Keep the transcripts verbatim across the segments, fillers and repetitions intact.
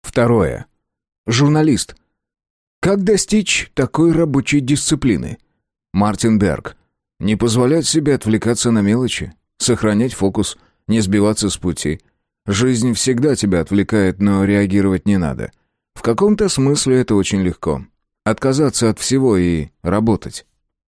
Второе. Журналист. Как достичь такой рабочей дисциплины? Мартин Берг. Не позволять себе отвлекаться на мелочи, сохранять фокус, не сбиваться с пути. Жизнь всегда тебя отвлекает, но реагировать не надо. В каком-то смысле это очень легко. Отказаться от всего и работать.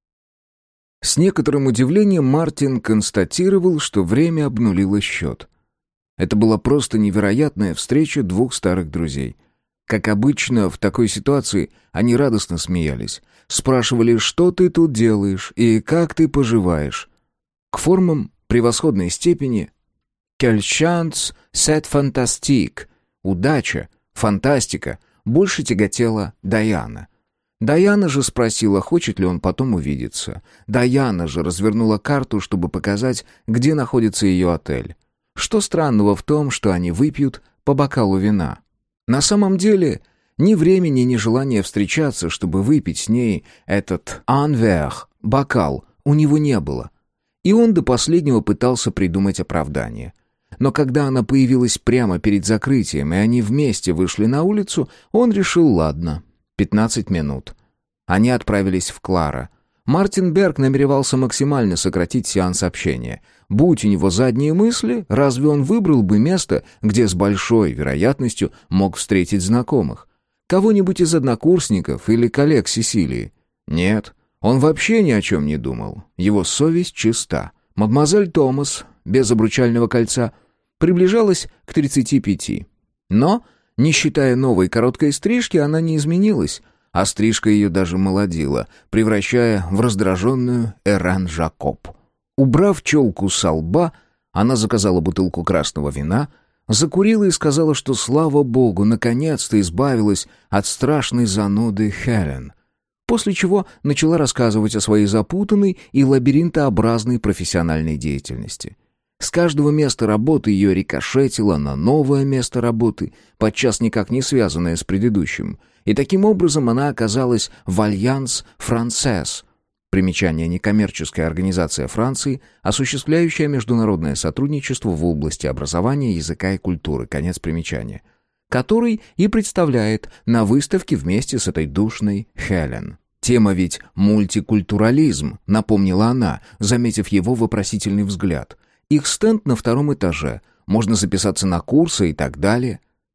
С некоторым удивлением Мартин констатировал, что время обнулило счет. Это была просто невероятная встреча двух старых друзей. Как обычно, в такой ситуации они радостно смеялись. Спрашивали, что ты тут делаешь и как ты поживаешь. К формам превосходной степени «Quelle chance, c'est fantastique» — удача, фантастика — больше тяготела Дайана. Дайана же спросила, хочет ли он потом увидеться. Дайана же развернула карту, чтобы показать, где находится ее отель. Что странного в том, что они выпьют по бокалу вина? На самом деле, ни времени, ни желания встречаться, чтобы выпить с ней этот «un verre» — бокал, у него не было. И он до последнего пытался придумать оправдание. Но когда она появилась прямо перед закрытием, и они вместе вышли на улицу, он решил, ладно, пятнадцать минут. Они отправились в Клара. Мартин Берг намеревался максимально сократить сеанс общения. Будь у него задние мысли, разве он выбрал бы место, где с большой вероятностью мог встретить знакомых? Кого-нибудь из однокурсников или коллег Сесилии? Нет, он вообще ни о чем не думал. Его совесть чиста. Мадемуазель Томас, без обручального кольца, приближалась к тридцати пяти. Но, не считая новой короткой стрижки, она не изменилась, а стрижка ее даже молодила, превращая в раздраженную Эран Жакоб. Убрав челку со лба, она заказала бутылку красного вина, закурила и сказала, что, слава богу, наконец-то избавилась от страшной зануды Хелен. После чего начала рассказывать о своей запутанной и лабиринтообразной профессиональной деятельности. С каждого места работы ее рикошетило на новое место работы, подчас никак не связанное с предыдущим. И таким образом она оказалась в «Альянс Франсес». Примечание: некоммерческая организация Франции, осуществляющая международное сотрудничество в области образования, языка и культуры. Конец примечания. Который и представляет на выставке вместе с этой душной Хелен. Тема ведь мультикультурализм, напомнила она, заметив его вопросительный взгляд. Их стенд на втором этаже, можно записаться на курсы и так далее.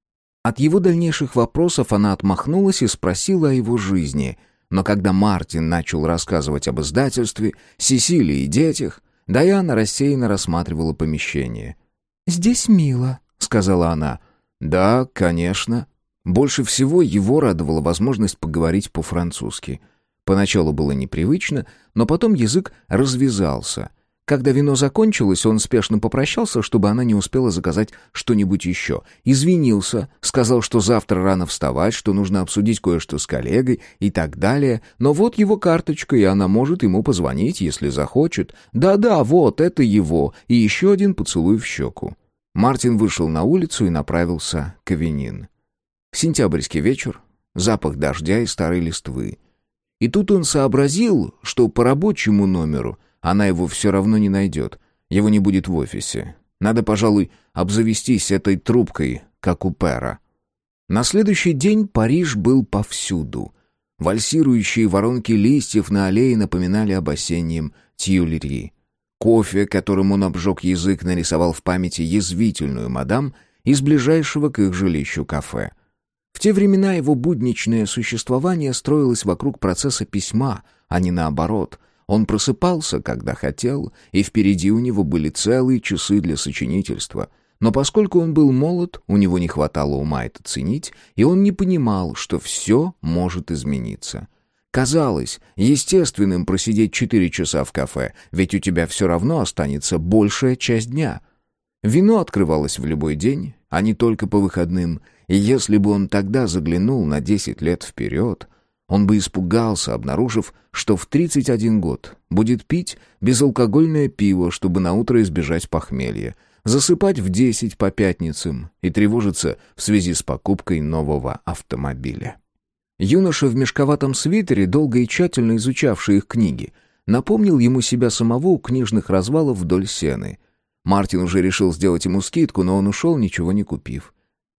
От его дальнейших вопросов она отмахнулась и спросила о его жизни. Но когда Мартин начал рассказывать об издательстве, Сесилии и детях, Дайана рассеянно рассматривала помещение. «Здесь мило», — сказала она. «Да, конечно». Больше всего его радовала возможность поговорить по-французски. Поначалу было непривычно, но потом язык развязался. Когда вино закончилось, он спешно попрощался, чтобы она не успела заказать что-нибудь еще. Извинился, сказал, что завтра рано вставать, что нужно обсудить кое-что с коллегой и так далее. Но вот его карточка, и она может ему позвонить, если захочет. Да-да, вот, это его. И еще один поцелуй в щеку. Мартин вышел на улицу и направился к Авенин. Сентябрьский вечер, запах дождя и старой листвы. И тут он сообразил, что по рабочему номеру она его все равно не найдет. Его не будет в офисе. Надо, пожалуй, обзавестись этой трубкой, как у Пэра. На следующий день Париж был повсюду. Вальсирующие воронки листьев на аллее напоминали об осеннем Тьюлери. Кофе, которым он обжег язык, нарисовал в памяти язвительную мадам из ближайшего к их жилищу кафе. В те времена его будничное существование строилось вокруг процесса письма, а не наоборот. Он просыпался, когда хотел, и впереди у него были целые часы для сочинительства. Но поскольку он был молод, у него не хватало ума это ценить, и он не понимал, что все может измениться. Казалось естественным просидеть четыре часа в кафе, ведь у тебя все равно останется большая часть дня. Вино открывалось в любой день, а не только по выходным, и если бы он тогда заглянул на десять лет вперед, он бы испугался, обнаружив, что в тридцать один год будет пить безалкогольное пиво, чтобы наутро избежать похмелья, засыпать в десять по пятницам и тревожиться в связи с покупкой нового автомобиля. Юноша в мешковатом свитере, долго и тщательно изучавший их книги, напомнил ему себя самого у книжных развалов вдоль Сены. Мартин уже решил сделать ему скидку, но он ушел, ничего не купив.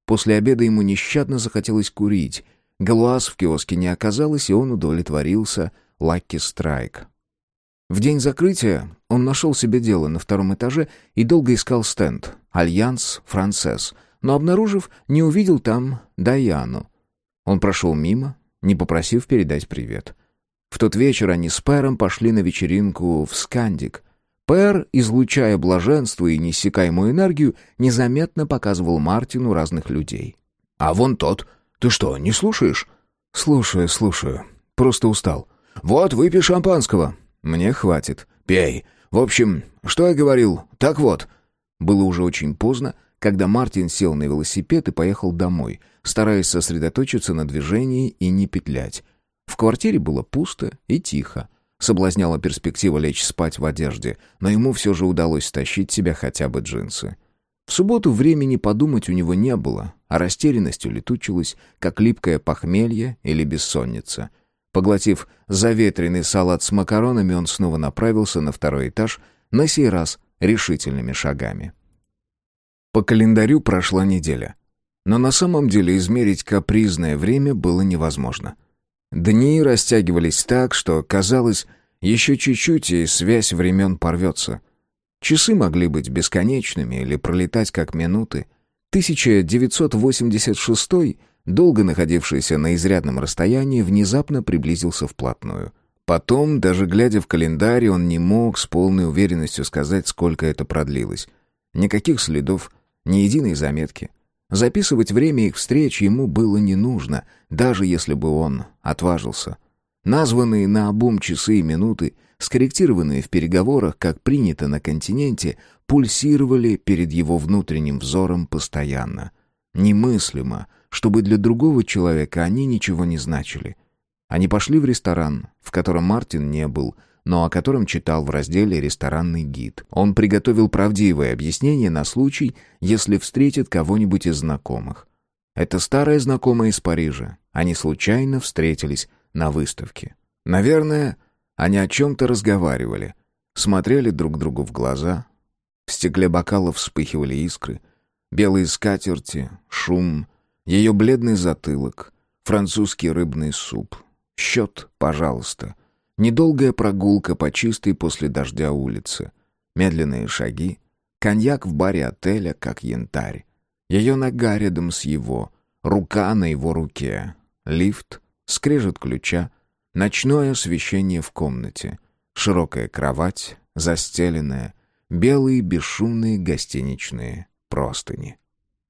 После обеда ему нещадно захотелось курить. Галуаз в киоске не оказалось, и он удовлетворился «Лаки Страйк». В день закрытия он нашел себе дело на втором этаже и долго искал стенд «Альянс Франсес», но, обнаружив, не увидел там Дайану. Он прошел мимо, не попросив передать привет. В тот вечер они с Пэром пошли на вечеринку в Скандик. Пэр, излучая блаженство и неиссякаемую энергию, незаметно показывал Мартину разных людей. «А вон тот. Ты что, не слушаешь?» «Слушаю, слушаю. Просто устал». «Вот, выпей шампанского». «Мне хватит». «Пей. В общем, что я говорил? Так вот». Было уже очень поздно, когда Мартин сел на велосипед и поехал домой, стараясь сосредоточиться на движении и не петлять. В квартире было пусто и тихо. Соблазняла перспектива лечь спать в одежде, но ему все же удалось стащить себя хотя бы джинсы. В субботу времени подумать у него не было, а растерянность улетучилась, как липкое похмелье или бессонница. Поглотив заветренный салат с макаронами, он снова направился на второй этаж, на сей раз решительными шагами. По календарю прошла неделя. Но на самом деле измерить капризное время было невозможно. Дни растягивались так, что, казалось, еще чуть-чуть, и связь времен порвется. Часы могли быть бесконечными или пролетать как минуты. тысяча девятьсот восемьдесят шестой, долго находившийся на изрядном расстоянии, внезапно приблизился вплотную. Потом, даже глядя в календарь, он не мог с полной уверенностью сказать, сколько это продлилось. Никаких следов, ни единой заметки. Записывать время их встреч ему было не нужно, даже если бы он отважился. Названные наобум часы и минуты, скорректированные в переговорах, как принято на континенте, пульсировали перед его внутренним взором постоянно. Немыслимо, чтобы для другого человека они ничего не значили. Они пошли в ресторан, в котором Мартин не был, но о котором читал в разделе «Ресторанный гид». Он приготовил правдивое объяснение на случай, если встретит кого-нибудь из знакомых. Это старая знакомая из Парижа. Они случайно встретились на выставке. Наверное, они о чем-то разговаривали, смотрели друг другу в глаза. В стекле бокалов вспыхивали искры, белые скатерти, шум, ее бледный затылок, французский рыбный суп. Счет, пожалуйста. Недолгая прогулка по чистой после дождя улице. Медленные шаги. Коньяк в баре отеля, как янтарь. Ее нога рядом с его. Рука на его руке. Лифт. Скрежет ключа. Ночное освещение в комнате. Широкая кровать, застеленная. Белые бесшумные гостиничные простыни.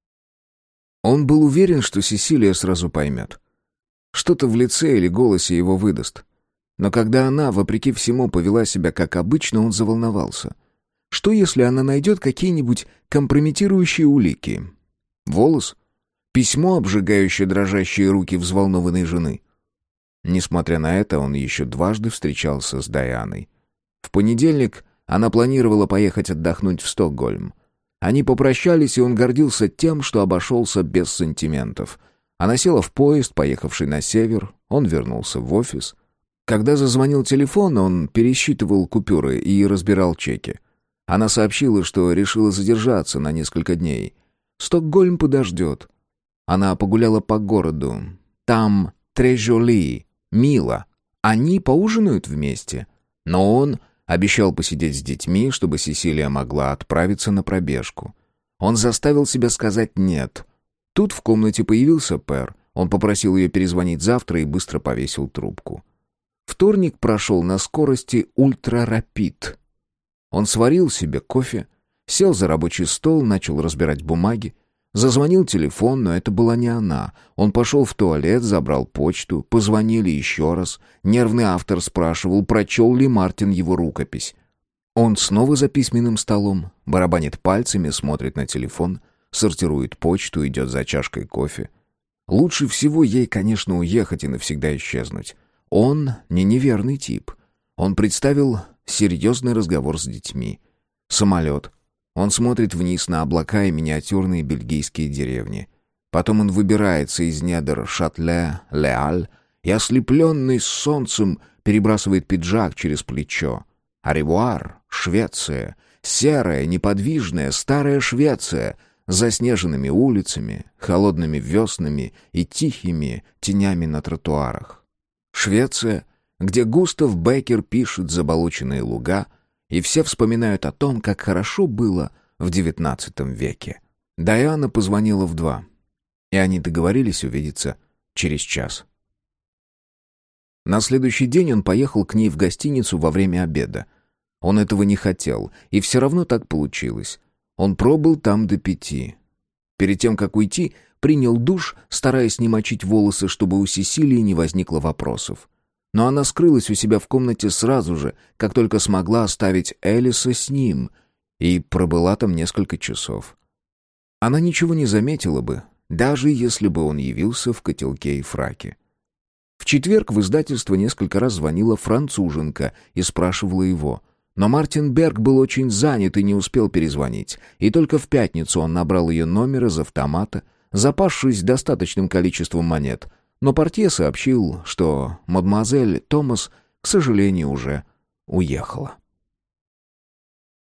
Он был уверен, что Сесилия сразу поймет. Что-то в лице или голосе его выдаст. Но когда она, вопреки всему, повела себя как обычно, он заволновался. Что, если она найдет какие-нибудь компрометирующие улики? Волос? Письмо, обжигающее дрожащие руки взволнованной жены? Несмотря на это, он еще дважды встречался с Дайаной. В понедельник она планировала поехать отдохнуть в Стокгольм. Они попрощались, и он гордился тем, что обошелся без сантиментов. Она села в поезд, поехавший на север, он вернулся в офис. Когда зазвонил телефон, он пересчитывал купюры и разбирал чеки. Она сообщила, что решила задержаться на несколько дней. Стокгольм подождет. Она погуляла по городу. Там трежоли, мило. Они поужинают вместе. Но он обещал посидеть с детьми, чтобы Сесилия могла отправиться на пробежку. Он заставил себя сказать «нет». Тут в комнате появился Пэр. Он попросил ее перезвонить завтра и быстро повесил трубку. Вторник прошел на скорости ультрарапид. Он сварил себе кофе, сел за рабочий стол, начал разбирать бумаги. Зазвонил телефон, но это была не она. Он пошел в туалет, забрал почту, позвонили еще раз. Нервный автор спрашивал, прочел ли Мартин его рукопись. Он снова за письменным столом, барабанит пальцами, смотрит на телефон, сортирует почту, идет за чашкой кофе. Лучше всего ей, конечно, уехать и навсегда исчезнуть. Он не неверный тип. Он представил серьезный разговор с детьми. Самолет. Он смотрит вниз на облака и миниатюрные бельгийские деревни. Потом он выбирается из недр Шатле-Леаль и, ослепленный солнцем, перебрасывает пиджак через плечо. Аревуар, Швеция. Серая, неподвижная, старая Швеция. заснеженными улицами, холодными веснами и тихими тенями на тротуарах. Швеция, где Густав Беккер пишет «Заболоченные луга», и все вспоминают о том, как хорошо было в девятнадцатом веке. Дайана позвонила в два, и они договорились увидеться через час. На следующий день он поехал к ней в гостиницу во время обеда. Он этого не хотел, и все равно так получилось. Он пробыл там до пяти. Перед тем, как уйти, принял душ, стараясь не мочить волосы, чтобы у Сесилии не возникло вопросов. Но она скрылась у себя в комнате сразу же, как только смогла оставить Элиса с ним, и пробыла там несколько часов. Она ничего не заметила бы, даже если бы он явился в котелке и фраке. В четверг в издательство несколько раз звонила француженка и спрашивала его. Но Мартин Берг был очень занят и не успел перезвонить, и только в пятницу он набрал ее номер из автомата, запасшись достаточным количеством монет, но портье сообщил, что мадемуазель Томас, к сожалению, уже уехала.